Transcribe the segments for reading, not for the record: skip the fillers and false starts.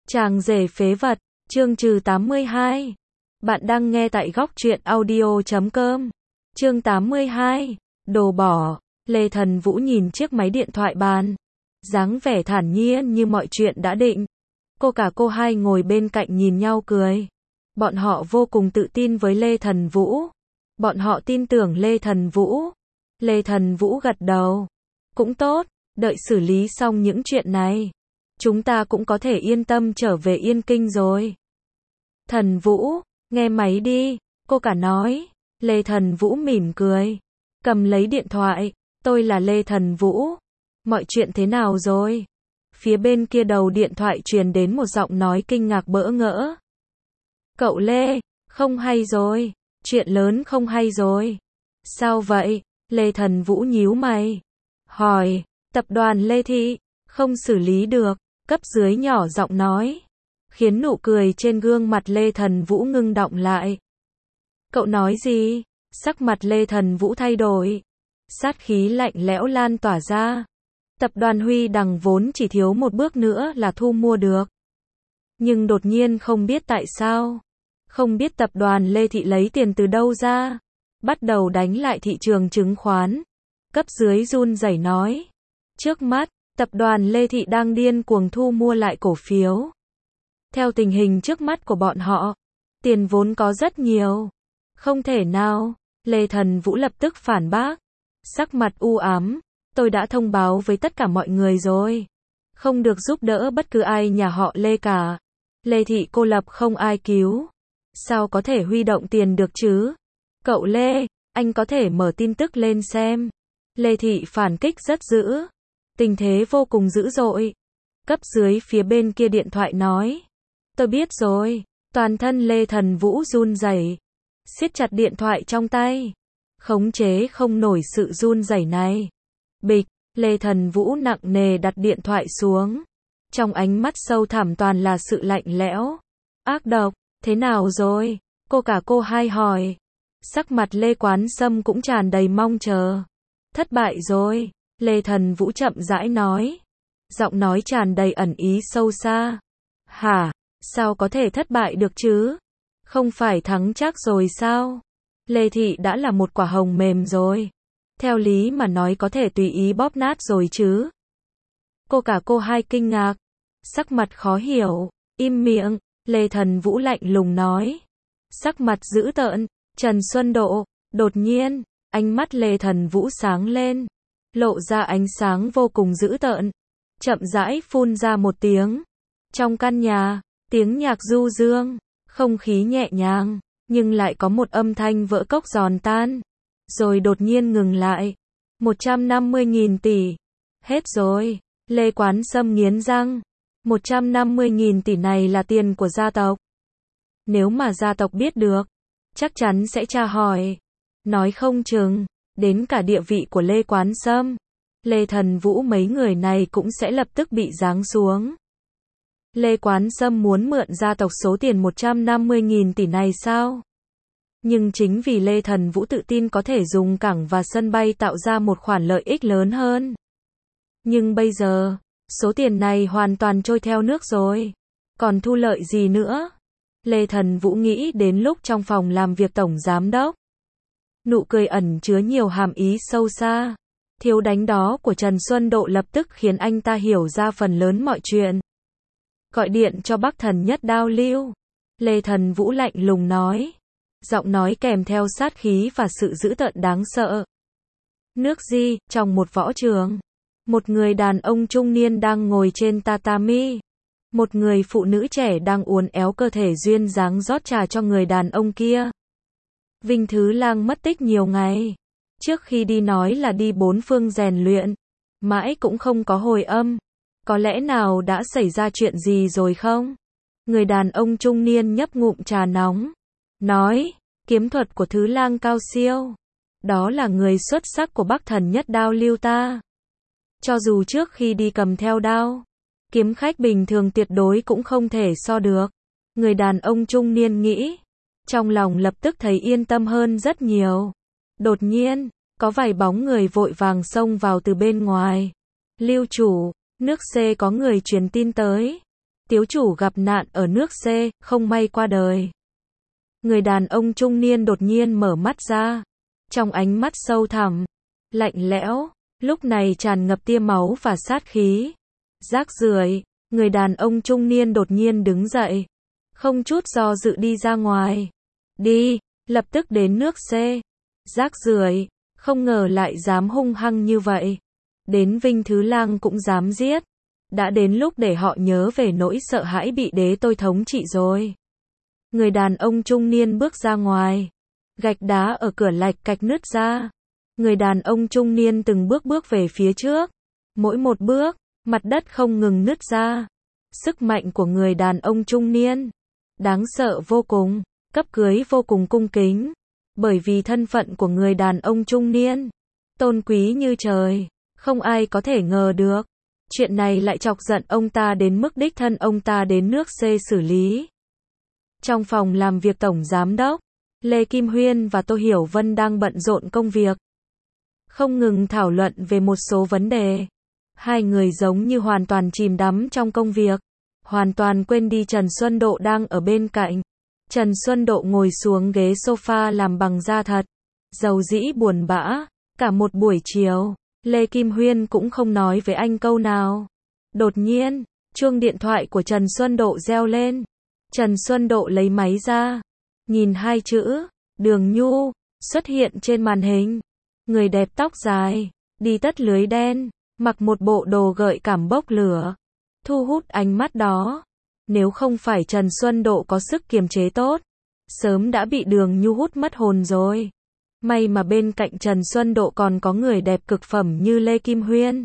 Chàng rể phế vật, chương trừ 82. Bạn đang nghe tại góc truyện audio.com. Chương 82. Đồ bỏ. Lê Thần Vũ nhìn chiếc máy điện thoại bàn, dáng vẻ thản nhiên như mọi chuyện đã định. Cô hai ngồi bên cạnh nhìn nhau cười. Bọn họ vô cùng tự tin với Lê Thần Vũ. Bọn họ tin tưởng Lê Thần Vũ. Lê Thần Vũ gật đầu. Cũng tốt, đợi xử lý xong những chuyện này, chúng ta cũng có thể yên tâm trở về Yên Kinh rồi. Thần Vũ, nghe máy đi, cô cả nói. Lê Thần Vũ mỉm cười, cầm lấy điện thoại. Tôi là Lê Thần Vũ. Mọi chuyện thế nào rồi? Phía bên kia đầu điện thoại truyền đến một giọng nói kinh ngạc bỡ ngỡ. Cậu Lê, không hay rồi, chuyện lớn không hay rồi. Sao vậy? Lê Thần Vũ nhíu mày, hỏi. Tập đoàn Lê Thị không xử lý được, cấp dưới nhỏ giọng nói, khiến nụ cười trên gương mặt Lê Thần Vũ ngưng đọng lại. Cậu nói gì? Sắc mặt Lê Thần Vũ thay đổi, sát khí lạnh lẽo lan tỏa ra. Tập đoàn Huy Đằng vốn chỉ thiếu một bước nữa là thu mua được, nhưng đột nhiên không biết tại sao, không biết tập đoàn Lê Thị lấy tiền từ đâu ra, bắt đầu đánh lại thị trường chứng khoán. Cấp dưới run rẩy nói, trước mắt, tập đoàn Lê Thị đang điên cuồng thu mua lại cổ phiếu. Theo tình hình trước mắt của bọn họ, tiền vốn có rất nhiều. Không thể nào, Lê Thần Vũ lập tức phản bác, sắc mặt u ám. Tôi đã thông báo với tất cả mọi người rồi, không được giúp đỡ bất cứ ai nhà họ Lê cả. Lê Thị cô lập không ai cứu, sao có thể huy động tiền được chứ? Cậu Lê, anh có thể mở tin tức lên xem. Lê Thị phản kích rất dữ, tình thế vô cùng dữ dội. Cấp dưới phía bên kia điện thoại nói, tôi biết rồi. Toàn thân Lê Thần Vũ run rẩy, siết chặt điện thoại trong tay, khống chế không nổi sự run rẩy này. Bịch, Lê Thần Vũ nặng nề đặt điện thoại xuống. Trong ánh mắt sâu thẳm toàn là sự lạnh lẽo, ác độc. Thế nào rồi? Cô hai hỏi. Sắc mặt Lê Quán Sâm cũng tràn đầy mong chờ. Thất bại rồi, Lê Thần Vũ chậm rãi nói. Giọng nói tràn đầy ẩn ý sâu xa. Hả? Sao có thể thất bại được chứ? Không phải thắng chắc rồi sao? Lê Thị đã là một quả hồng mềm rồi. Theo lý mà nói có thể tùy ý bóp nát rồi chứ. Cô hai kinh ngạc, sắc mặt khó hiểu. Im miệng, Lê Thần Vũ lạnh lùng nói. Sắc mặt dữ tợn. Trần Xuân Độ, đột nhiên, ánh mắt Lê Thần Vũ sáng lên, lộ ra ánh sáng vô cùng dữ tợn, chậm rãi phun ra một tiếng. Trong căn nhà, tiếng nhạc du dương, không khí nhẹ nhàng, nhưng lại có một âm thanh vỡ cốc giòn tan, rồi đột nhiên ngừng lại. 150.000 tỷ. Hết rồi, Lê Quán Sâm nghiến răng. 150.000 tỷ này là tiền của gia tộc. Nếu mà gia tộc biết được, chắc chắn sẽ tra hỏi. Nói không chừng, đến cả địa vị của Lê Quán Sâm, Lê Thần Vũ mấy người này cũng sẽ lập tức bị giáng xuống. Lê Quán Sâm muốn mượn gia tộc số tiền 150.000 tỷ này sao? Nhưng chính vì Lê Thần Vũ tự tin có thể dùng cảng và sân bay tạo ra một khoản lợi ích lớn hơn. Nhưng bây giờ, số tiền này hoàn toàn trôi theo nước rồi. Còn thu lợi gì nữa? Lê Thần Vũ nghĩ đến lúc trong phòng làm việc tổng giám đốc. Nụ cười ẩn chứa nhiều hàm ý sâu xa. Thiếu đánh đó của Trần Xuân Độ lập tức khiến anh ta hiểu ra phần lớn mọi chuyện. Gọi điện cho Bắc Thần Nhất Đao Lưu. Lê Thần Vũ lạnh lùng nói. Giọng nói kèm theo sát khí và sự dữ tợn đáng sợ. Nước Di, trong một võ trường, một người đàn ông trung niên đang ngồi trên tatami. Một người phụ nữ trẻ đang uốn éo cơ thể duyên dáng rót trà cho người đàn ông kia. Vinh Thứ Lang mất tích nhiều ngày. Trước khi đi nói là đi bốn phương rèn luyện, mãi cũng không có hồi âm. Có lẽ nào đã xảy ra chuyện gì rồi không? Người đàn ông trung niên nhấp ngụm trà nóng, nói, kiếm thuật của Thứ Lang cao siêu. Đó là người xuất sắc của Bắc Thần Nhất Đao Lưu ta. Cho dù trước khi đi cầm theo đao, kiếm khách bình thường tuyệt đối cũng không thể so được. Người đàn ông trung niên nghĩ, trong lòng lập tức thấy yên tâm hơn rất nhiều. Đột nhiên, có vài bóng người vội vàng xông vào từ bên ngoài. Lưu chủ, nước C có người truyền tin tới. Tiếu chủ gặp nạn ở nước C, không may qua đời. Người đàn ông trung niên đột nhiên mở mắt ra. Trong ánh mắt sâu thẳm, lạnh lẽo, lúc này tràn ngập tia máu và sát khí. Rác rưởi, người đàn ông trung niên đột nhiên đứng dậy. Không chút do dự đi ra ngoài. Đi, lập tức đến nước C. Rác rưởi, không ngờ lại dám hung hăng như vậy. Đến Vinh Thứ Lang cũng dám giết. Đã đến lúc để họ nhớ về nỗi sợ hãi bị đế tôi thống trị rồi. Người đàn ông trung niên bước ra ngoài. Gạch đá ở cửa lạch cạch nứt ra. Người đàn ông trung niên từng bước về phía trước. Mỗi một bước, mặt đất không ngừng nứt ra. Sức mạnh của người đàn ông trung niên đáng sợ vô cùng, cấp cưới vô cùng cung kính. Bởi vì thân phận của người đàn ông trung niên tôn quý như trời, không ai có thể ngờ được. Chuyện này lại chọc giận ông ta đến mức đích thân ông ta đến nước C xử lý. Trong phòng làm việc tổng giám đốc, Lê Kim Huyên và Tô Hiểu Vân đang bận rộn công việc. Không ngừng thảo luận về một số vấn đề. Hai người giống như hoàn toàn chìm đắm trong công việc. Hoàn toàn quên đi Trần Xuân Độ đang ở bên cạnh. Trần Xuân Độ ngồi xuống ghế sofa làm bằng da thật. Dầu dĩ buồn bã. Cả một buổi chiều, Lê Kim Huyên cũng không nói với anh câu nào. Đột nhiên, chuông điện thoại của Trần Xuân Độ reo lên. Trần Xuân Độ lấy máy ra. Nhìn hai chữ, Đường Nhu, xuất hiện trên màn hình. Người đẹp tóc dài, đi tất lưới đen, mặc một bộ đồ gợi cảm bốc lửa. Thu hút ánh mắt đó. Nếu không phải Trần Xuân Độ có sức kiềm chế tốt, sớm đã bị Đường Nhu hút mất hồn rồi. May mà bên cạnh Trần Xuân Độ còn có người đẹp cực phẩm như Lê Kim Huyên.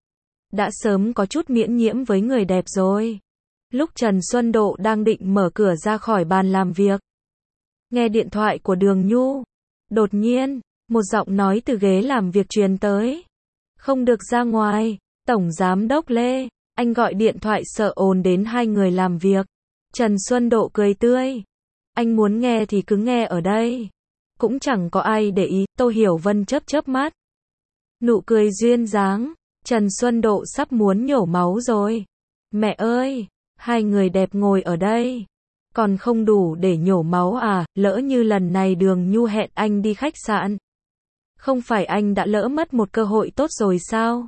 Đã sớm có chút miễn nhiễm với người đẹp rồi. Lúc Trần Xuân Độ đang định mở cửa ra khỏi bàn làm việc, nghe điện thoại của Đường Nhu. Đột nhiên, một giọng nói từ ghế làm việc truyền tới. Không được ra ngoài, Tổng Giám đốc Lê, anh gọi điện thoại sợ ồn đến hai người làm việc. Trần Xuân Độ cười tươi. Anh muốn nghe thì cứ nghe ở đây. Cũng chẳng có ai để ý, Tô Hiểu Vân chớp mắt. Nụ cười duyên dáng, Trần Xuân Độ sắp muốn nhổ máu rồi. Mẹ ơi, hai người đẹp ngồi ở đây. Còn không đủ để nhổ máu à, lỡ như lần này Đường Nhu hẹn anh đi khách sạn. Không phải anh đã lỡ mất một cơ hội tốt rồi sao?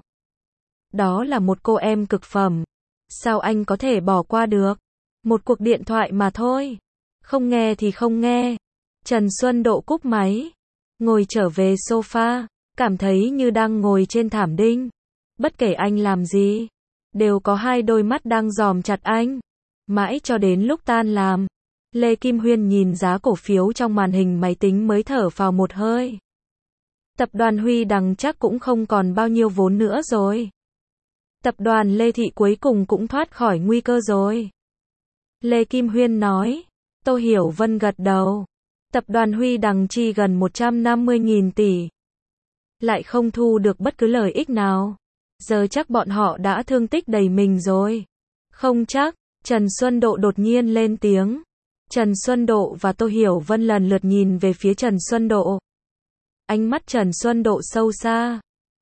Đó là một cô em cực phẩm. Sao anh có thể bỏ qua được? Một cuộc điện thoại mà thôi. Không nghe thì không nghe. Trần Xuân Độ cúp máy. Ngồi trở về sofa. Cảm thấy như đang ngồi trên thảm đinh. Bất kể anh làm gì, đều có hai đôi mắt đang dòm chặt anh. Mãi cho đến lúc tan làm, Lê Kim Huyên nhìn giá cổ phiếu trong màn hình máy tính mới thở phào một hơi. Tập đoàn Huy Đằng chắc cũng không còn bao nhiêu vốn nữa rồi. Tập đoàn Lê Thị cuối cùng cũng thoát khỏi nguy cơ rồi. Lê Kim Huyên nói. Tô Hiểu Vân gật đầu. Tập đoàn Huy Đằng chi gần 150.000 tỷ. Lại không thu được bất cứ lợi ích nào. Giờ chắc bọn họ đã thương tích đầy mình rồi. Không chắc. Trần Xuân Độ đột nhiên lên tiếng. Trần Xuân Độ và Tô Hiểu Vân lần lượt nhìn về phía Trần Xuân Độ. Ánh mắt Trần Xuân Độ sâu xa.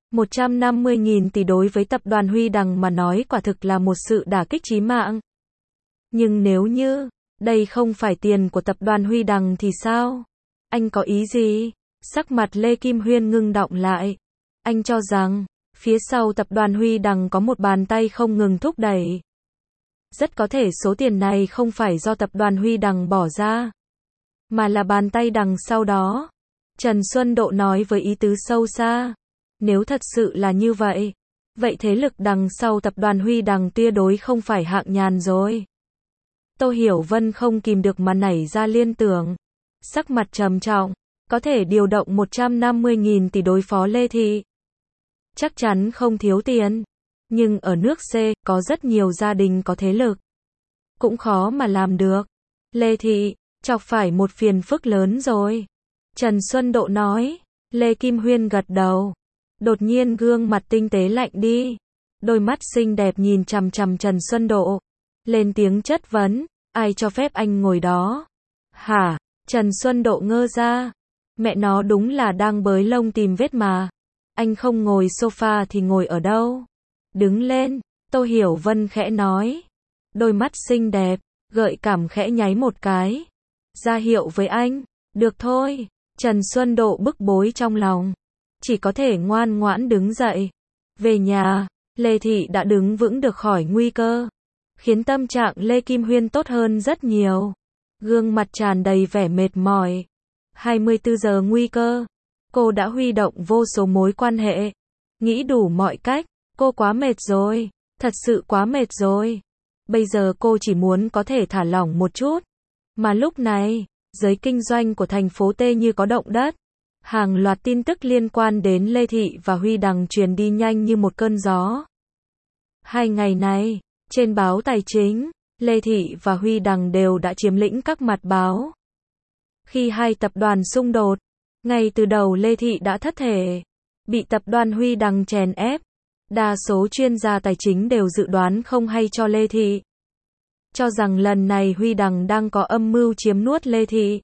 150.000 tỷ đối với tập đoàn Huy Đằng mà nói quả thực là một sự đả kích chí mạng. Nhưng nếu như đây không phải tiền của tập đoàn Huy Đằng thì sao? Anh có ý gì? Sắc mặt Lê Kim Huyên ngưng đọng lại. Anh cho rằng phía sau tập đoàn Huy Đằng có một bàn tay không ngừng thúc đẩy. Rất có thể số tiền này không phải do tập đoàn Huy Đằng bỏ ra, mà là bàn tay đằng sau đó. Trần Xuân Độ nói với ý tứ sâu xa. Nếu thật sự là như vậy, vậy thế lực đằng sau tập đoàn Huy Đằng tuyệt đối không phải hạng nhàn rồi. Tô Hiểu Vân không kìm được mà nảy ra liên tưởng. Sắc mặt trầm trọng, có thể điều động 150.000 tỷ đối phó Lê Thị. Chắc chắn không thiếu tiền. Nhưng ở nước C, có rất nhiều gia đình có thế lực. Cũng khó mà làm được. Lê Thị, chọc phải một phiền phức lớn rồi. Trần Xuân Độ nói. Lê Kim Huyên gật đầu. Đột nhiên gương mặt tinh tế lạnh đi. Đôi mắt xinh đẹp nhìn chằm chằm Trần Xuân Độ. Lên tiếng chất vấn. Ai cho phép anh ngồi đó? Hả? Trần Xuân Độ ngơ ra. Mẹ nó đúng là đang bới lông tìm vết mà. Anh không ngồi sofa thì ngồi ở đâu? Đứng lên, Tô Hiểu Vân khẽ nói. đôi mắt xinh đẹp, gợi cảm khẽ nháy một cái. Ra hiệu với anh, được thôi. Trần Xuân Độ bức bối trong lòng, chỉ có thể ngoan ngoãn đứng dậy. Về nhà, Lê Thị đã đứng vững được khỏi nguy cơ, khiến tâm trạng Lê Kim Huyên tốt hơn rất nhiều. Gương mặt tràn đầy vẻ mệt mỏi. 24 giờ nguy cơ, cô đã huy động vô số mối quan hệ, nghĩ đủ mọi cách, cô quá mệt rồi, thật sự quá mệt rồi. Bây giờ cô chỉ muốn có thể thả lỏng một chút. Mà lúc này, giới kinh doanh của thành phố T như có động đất. Hàng loạt tin tức liên quan đến Lê Thị và Huy Đằng truyền đi nhanh như một cơn gió. 2 ngày này, trên báo Tài chính, Lê Thị và Huy Đằng đều đã chiếm lĩnh các mặt báo. Khi hai tập đoàn xung đột, ngay từ đầu Lê Thị đã thất thể, bị tập đoàn Huy Đằng chèn ép. Đa số chuyên gia tài chính đều dự đoán không hay cho Lê Thị, cho rằng lần này Huy Đằng đang có âm mưu chiếm nuốt Lê Thị.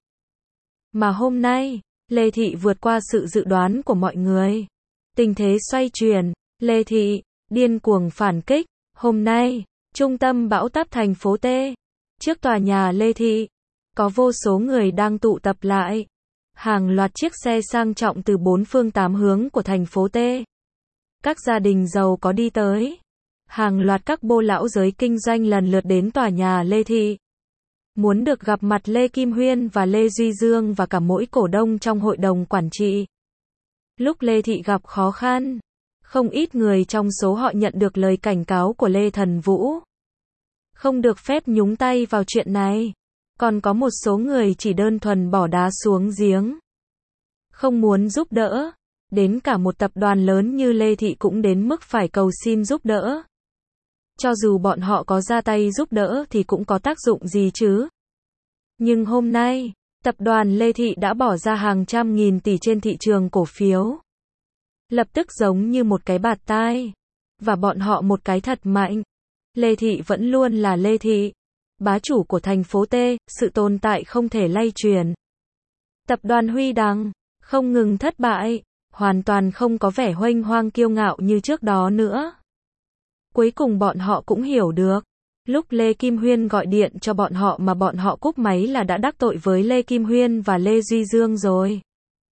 Mà hôm nay, Lê Thị vượt qua sự dự đoán của mọi người. Tình thế xoay chuyển, Lê Thị điên cuồng phản kích. Hôm nay, trung tâm bão táp thành phố T, trước tòa nhà Lê Thị, có vô số người đang tụ tập lại. Hàng loạt chiếc xe sang trọng từ 4 phương 8 hướng của thành phố T. Các gia đình giàu có đi tới. Hàng loạt các bô lão giới kinh doanh lần lượt đến tòa nhà Lê Thị, muốn được gặp mặt Lê Kim Huyên và Lê Duy Dương và cả mỗi cổ đông trong hội đồng quản trị. Lúc Lê Thị gặp khó khăn, không ít người trong số họ nhận được lời cảnh cáo của Lê Thần Vũ. Không được phép nhúng tay vào chuyện này. Còn có một số người chỉ đơn thuần bỏ đá xuống giếng, không muốn giúp đỡ. Đến cả một tập đoàn lớn như Lê Thị cũng đến mức phải cầu xin giúp đỡ. Cho dù bọn họ có ra tay giúp đỡ thì cũng có tác dụng gì chứ. Nhưng hôm nay, tập đoàn Lê Thị đã bỏ ra hàng trăm nghìn tỷ trên thị trường cổ phiếu. Lập tức giống như một cái bạt tai. Và bọn họ một cái thật mạnh. Lê Thị vẫn luôn là Lê Thị, bá chủ của thành phố T, sự tồn tại không thể lay chuyển. Tập đoàn Huy Đằng không ngừng thất bại, hoàn toàn không có vẻ huênh hoang kiêu ngạo như trước đó nữa. Cuối cùng bọn họ cũng hiểu được, lúc Lê Kim Huyên gọi điện cho bọn họ mà bọn họ cúp máy là đã đắc tội với Lê Kim Huyên và Lê Duy Dương rồi.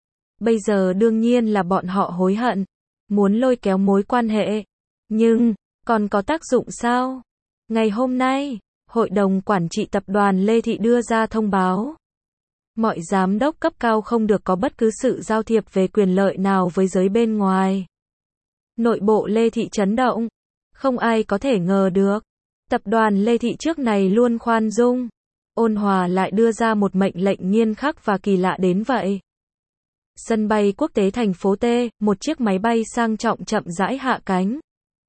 Bây giờ đương nhiên là bọn họ hối hận, muốn lôi kéo mối quan hệ. Nhưng, còn có tác dụng sao? Ngày hôm nay, Hội đồng Quản trị Tập đoàn Lê Thị đưa ra thông báo. Mọi giám đốc cấp cao không được có bất cứ sự giao thiệp về quyền lợi nào với giới bên ngoài. Nội bộ Lê Thị chấn động. Không ai có thể ngờ được. Tập đoàn Lê Thị trước này luôn khoan dung, ôn hòa lại đưa ra một mệnh lệnh nghiêm khắc và kỳ lạ đến vậy. Sân bay quốc tế thành phố T, một chiếc máy bay sang trọng chậm rãi hạ cánh.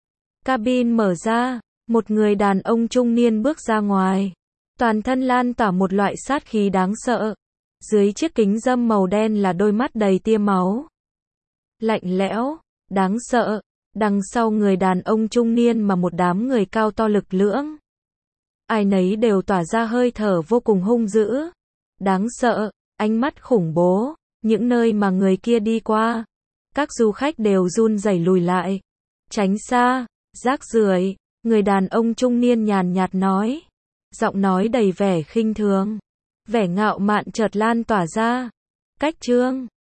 Cabin mở ra, một người đàn ông trung niên bước ra ngoài. Toàn thân lan tỏa một loại sát khí đáng sợ. Dưới chiếc kính râm màu đen là đôi mắt đầy tia máu. Lạnh lẽo, đáng sợ. Đằng sau người đàn ông trung niên mà một đám người cao to lực lưỡng. Ai nấy đều tỏa ra hơi thở vô cùng hung dữ. Đáng sợ, ánh mắt khủng bố. Những nơi mà người kia đi qua, các du khách đều run rẩy lùi lại. Tránh xa, rác rưởi, người đàn ông trung niên nhàn nhạt nói. Giọng nói đầy vẻ khinh thường. Vẻ ngạo mạn chợt lan tỏa ra. Cách Trương